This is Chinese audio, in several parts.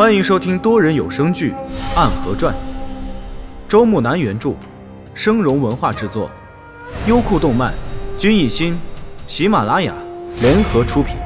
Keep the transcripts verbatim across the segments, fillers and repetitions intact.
欢迎收听多人有声剧《暗河传》，周木南原著，声荣文化制作，优酷动漫、君艺心、喜马拉雅联合出品。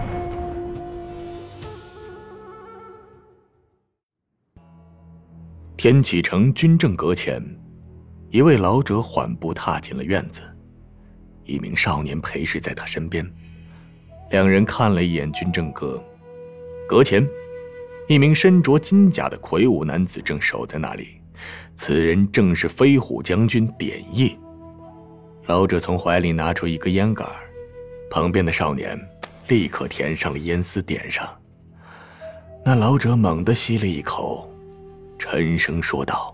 天启城军政阁前，一位老者缓步踏进了院子，一名少年陪侍在他身边。两人看了一眼军政阁，阁前一名身着金甲的魁梧男子正守在那里，此人正是飞虎将军典业。老者从怀里拿出一个烟杆，旁边的少年立刻填上了烟丝点上。那老者猛地吸了一口，沉声说道：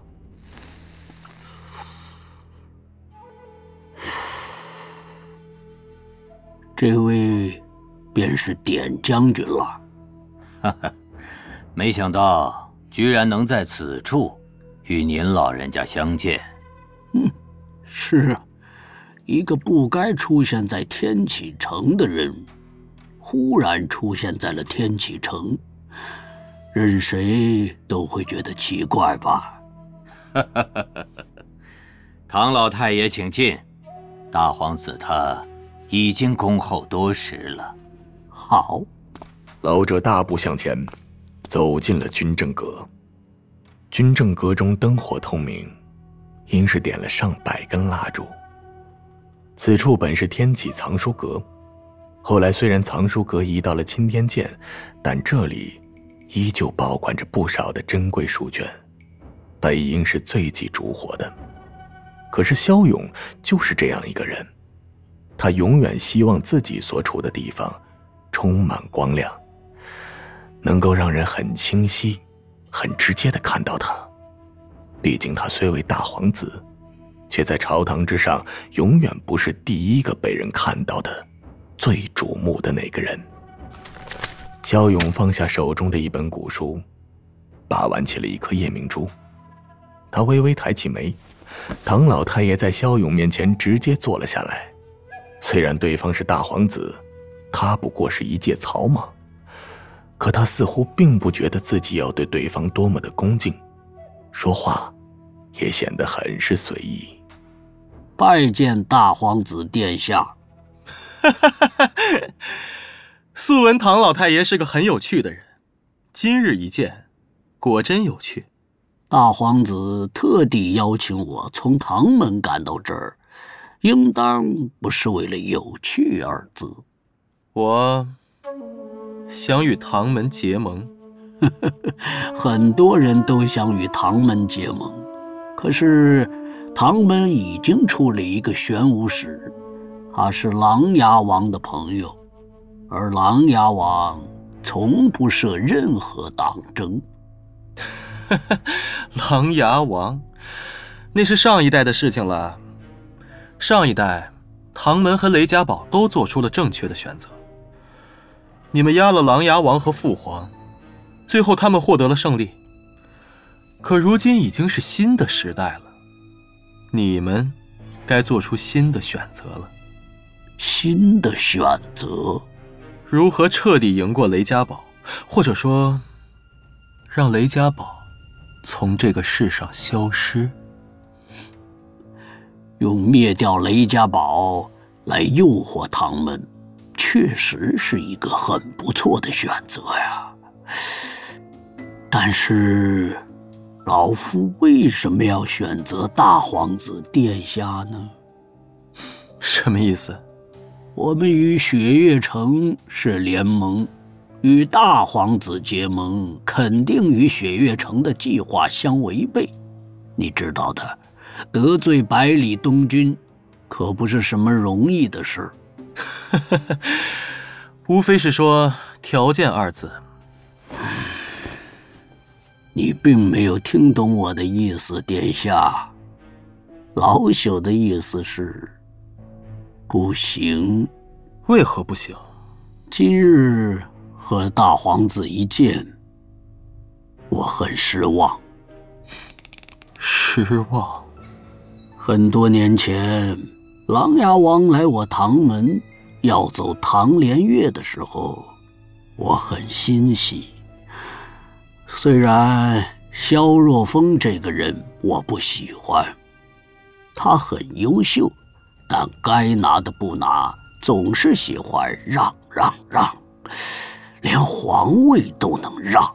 这位便是典将军了。 哈哈，没想到居然能在此处与您老人家相见。 嗯，是啊，一个不该出现在天启城的人，忽然出现在了天启城，任谁都会觉得奇怪吧。 哈哈哈哈，唐老太爷请进，大皇子他已经恭候多时了。 好。 老者大步向前，走进了军政阁。军政阁中灯火通明，应是点了上百根蜡烛。此处本是天启藏书阁，后来虽然藏书阁移到了钦天监，但这里依旧保管着不少的珍贵书卷，本应是最忌烛火的。可是萧勇就是这样一个人，他永远希望自己所处的地方充满光亮，能够让人很清晰很直接地看到他。毕竟他虽为大皇子，却在朝堂之上永远不是第一个被人看到的最瞩目的那个人。萧勇放下手中的一本古书，把玩起了一颗夜明珠。他微微抬起眉，唐老太爷在萧勇面前直接坐了下来。虽然对方是大皇子，他不过是一介草莽，可他似乎并不觉得自己要对对方多么的恭敬，说话也显得很是随意。 拜见大皇子殿下。 素闻唐老太爷是个很有趣的人，今日一见，果真有趣。 大皇子特地邀请我从唐门赶到这儿，应当不是为了有趣二字。 我想与唐门结盟。 很多人都想与唐门结盟，可是唐门已经出了一个玄武使，他是琅琊王的朋友，而琅琊王从不涉任何党争。 琅琊王，那是上一代的事情了。上一代，唐门和雷家堡都做出了正确的选择。你们压了琅琊王和父皇，最后他们获得了胜利。可如今已经是新的时代了，你们该做出新的选择了。 新的选择？ 如何彻底赢过雷家堡，或者说，让雷家堡从这个世上消失？ 用灭掉雷家堡来诱惑唐门，确实是一个很不错的选择呀。但是老夫为什么要选择大皇子殿下呢？ 什么意思？ 我们与雪月城是联盟，与大皇子结盟肯定与雪月城的计划相违背。你知道的，得罪百里东军可不是什么容易的事。 无非是说条件二字。 你并没有听懂我的意思，殿下。老朽的意思是不行。 为何不行？ 今日和大皇子一见，我很失望。 失望？ 很多年前，琅琊王来我唐门要走唐连月的时候，我很欣喜。 虽然萧若风这个人我不喜欢，他很优秀，但该拿的不拿，总是喜欢让让让，连皇位都能让。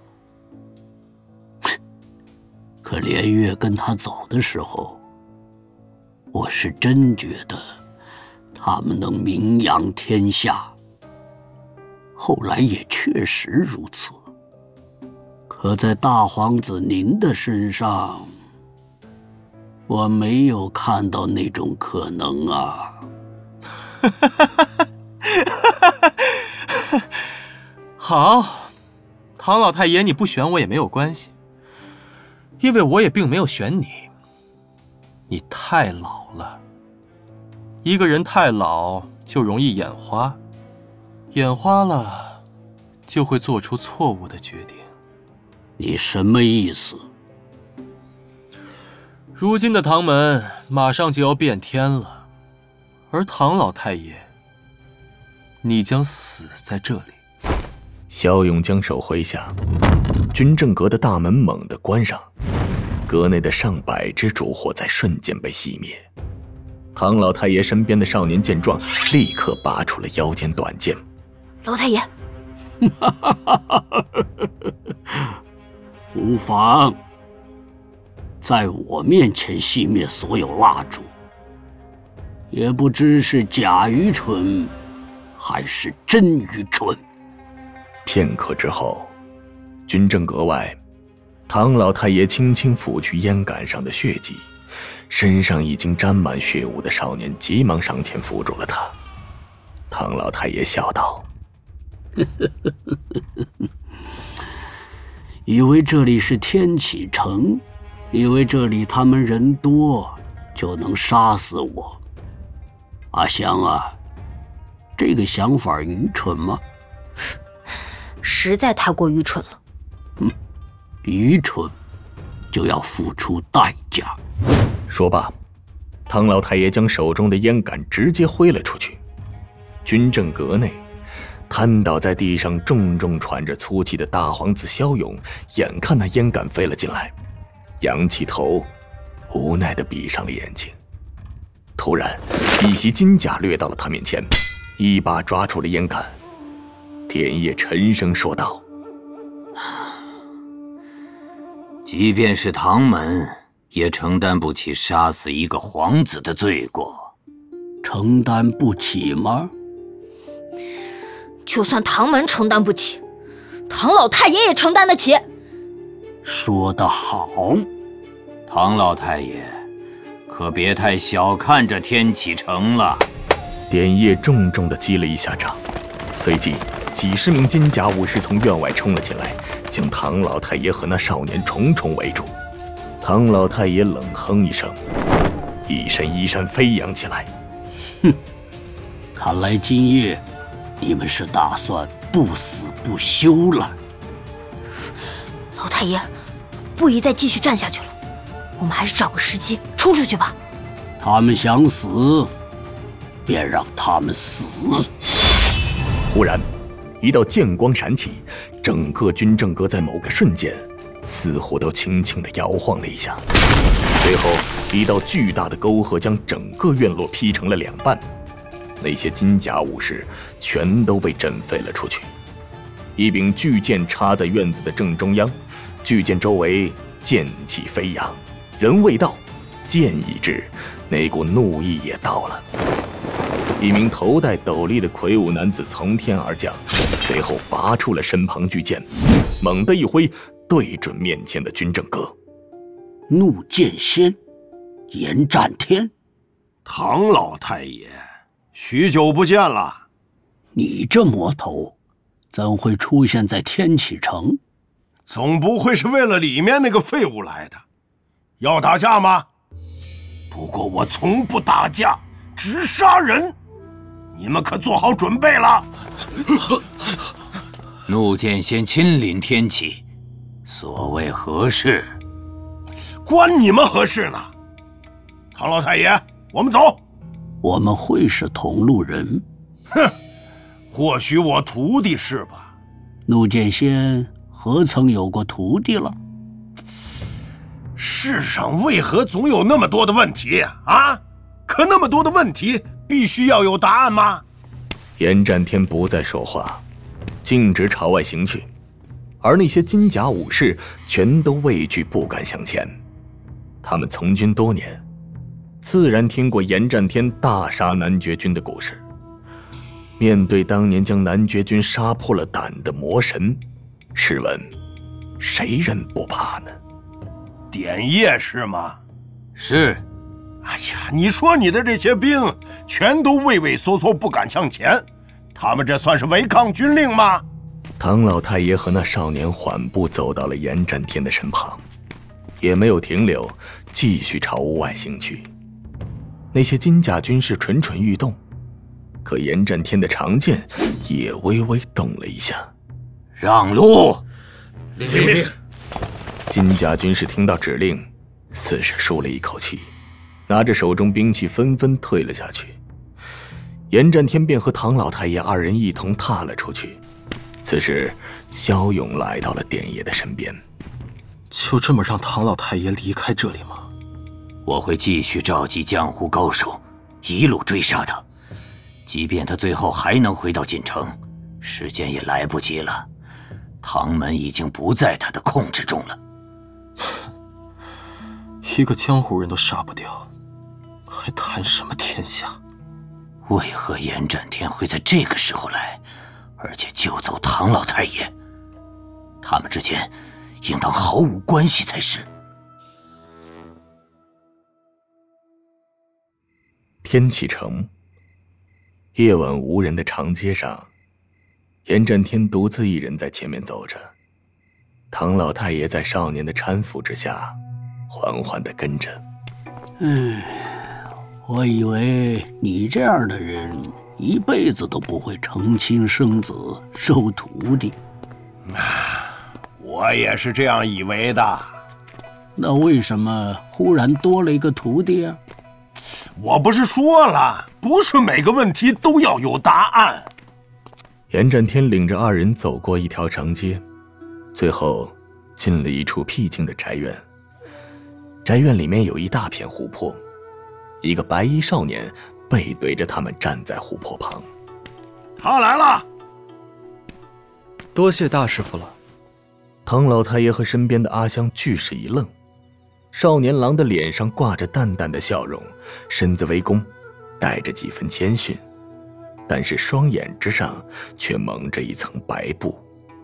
可连月跟他走的时候，我是真觉得他们能名扬天下。后来也确实如此，可在大皇子您的身上，我没有看到那种可能啊。 好，唐老太爷你不选我也没有关系，因为我也并没有选你。你太老了，一个人太老就容易眼花，眼花了就会做出错误的决定。 你什么意思？ 如今的唐门马上就要变天了，而唐老太爷，你将死在这里。 萧勇将手挥下，军政阁的大门猛地关上，阁内的上百只烛火在瞬间被熄灭。唐老太爷身边的少年见状，立刻拔出了腰间短剑。 老太爷， 无妨，在我面前熄灭所有蜡烛，也不知是假愚蠢，还是真愚蠢。 片刻之后，军政阁外，唐老太爷轻轻抚去烟杆上的血迹，身上已经沾满血污的少年急忙上前扶住了他。唐老太爷笑道： 以为这里是天启城，以为这里他们人多就能杀死我。阿香啊，这个想法愚蠢吗？ 实在太过愚蠢了。 嗯，愚蠢就要付出代价。 说罢，唐老太爷将手中的烟杆直接挥了出去。军政阁内，瘫倒在地上重重喘着粗气的大皇子萧勇，眼看那烟杆飞了进来，仰起头，无奈地闭上了眼睛。突然，一袭金甲掠到了他面前，一把抓住了烟杆。田野沉声说道： 即便是唐门，也承担不起杀死一个皇子的罪过。 承担不起吗？ 就算唐门承担不起，唐老太爷也承担得起。 说得好。 唐老太爷，可别太小看这天启城了。 点叶重重地击了一下掌，随即几十名金甲武士从院外冲了进来，将唐老太爷和那少年重重围住。唐老太爷冷哼一声，一身衣衫飞扬起来。 哼，看来今夜你们是打算不死不休了。 老太爷，不宜再继续站下去了，我们还是找个时机冲出去吧。 他们想死，便让他们死。 忽然，一道剑光闪起，整个军政阁在某个瞬间，似乎都轻轻地摇晃了一下。随后，一道巨大的沟壑将整个院落劈成了两半，那些金甲武士全都被震飞了出去。一柄巨剑插在院子的正中央，巨剑周围剑气飞扬，人未到，剑已至，那股怒意也到了。一名头戴斗笠的魁梧男子从天而降，随后拔出了身旁巨剑，猛地一挥，对准面前的军政阁。 怒剑仙，严战天。 唐老太爷，许久不见了。 你这魔头，怎会出现在天启城？ 总不会是为了里面那个废物来的？要打架吗？不过我从不打架，只杀人。你们可做好准备了？ 怒剑仙亲临天启，所谓何事？ 关你们何事呢？唐老太爷，我们走。 我们会是同路人？ 哼，或许我徒弟是吧？ 怒剑仙何曾有过徒弟了？ 世上为何总有那么多的问题啊？可那么多的问题，必须要有答案吗？ 严战天不再说话，径直朝外行去，而那些金甲武士全都畏惧不敢向前。他们从军多年，自然听过严战天大杀男爵军的故事。面对当年将男爵军杀破了胆的魔神，试问谁人不怕呢？ 典业是吗？ 是。 哎呀，你说你的这些兵全都畏畏缩缩不敢向前，他们这算是违抗军令吗？ 唐老太爷和那少年缓步走到了严战天的身旁，也没有停留，继续朝屋外行去。那些金甲军士蠢蠢欲动，可严战天的长剑也微微动了一下。 让路！ 领命。 金甲军士听到指令，似是舒了一口气，拿着手中兵器纷纷退了下去。严战天便和唐老太爷二人一同踏了出去。此时萧勇来到了典爷的身边。 就这么让唐老太爷离开这里吗？ 我会继续召集江湖高手，一路追杀他，即便他最后还能回到锦城，时间也来不及了。唐门已经不在他的控制中了。 一个江湖人都杀不掉，还谈什么天下？ 为何严战天会在这个时候来，而且救走唐老太爷？他们之间应当毫无关系才是。 天启城，夜晚无人的长街上，严战天独自一人在前面走着，唐老太爷在少年的搀扶之下缓缓地跟着。 嗯，我以为你这样的人一辈子都不会成亲生子收徒弟。 我也是这样以为的。 那为什么忽然多了一个徒弟啊？ 我不是说了，不是每个问题都要有答案。 严战天领着二人走过一条长街，最后进了一处僻静的宅院。宅院里面有一大片湖泊，一个白衣少年背对着他们站在湖泊旁。 他来了。 多谢大师傅了。 唐老太爷和身边的阿香俱是一愣，少年郎的脸上挂着淡淡的笑容，身子微弓，带着几分谦逊，但是双眼之上却蒙着一层白布。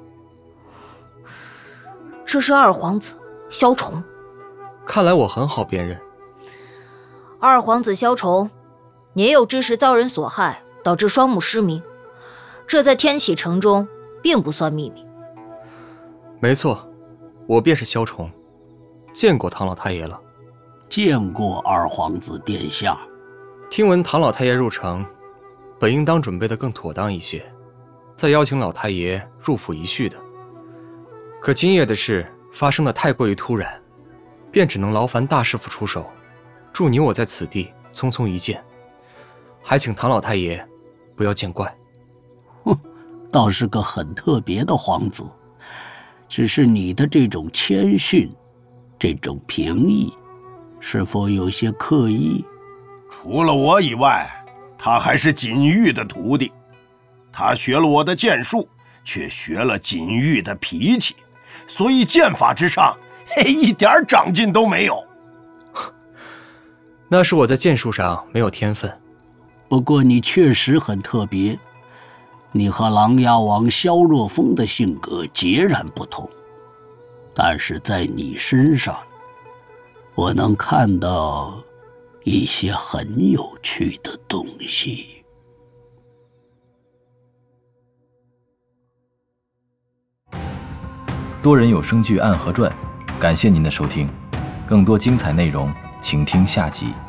这是二皇子萧崇。 看来我很好辨认。 二皇子萧崇年幼之时遭人所害，导致双目失明，这在天启城中并不算秘密。 没错，我便是萧崇，见过唐老太爷了。 见过二皇子殿下。 听闻唐老太爷入城，本应当准备得更妥当一些，再邀请老太爷入府一叙的。可今夜的事发生的太过于突然，便只能劳烦大师傅出手，助你我在此地匆匆一见，还请唐老太爷不要见怪。 哼，倒是个很特别的皇子，只是你的这种谦逊，这种平易，是否有些刻意？ 除了我以外，他还是锦玉的徒弟。他学了我的剑术，却学了锦玉的脾气，所以剑法之上，嘿，一点长进都没有。 那是我在剑术上没有天分。 不过你确实很特别，你和琅琊王萧若风的性格截然不同，但是在你身上，我能看到一些很有趣的东西。 多人有声剧《暗河传》，感谢您的收听，更多精彩内容，请听下集。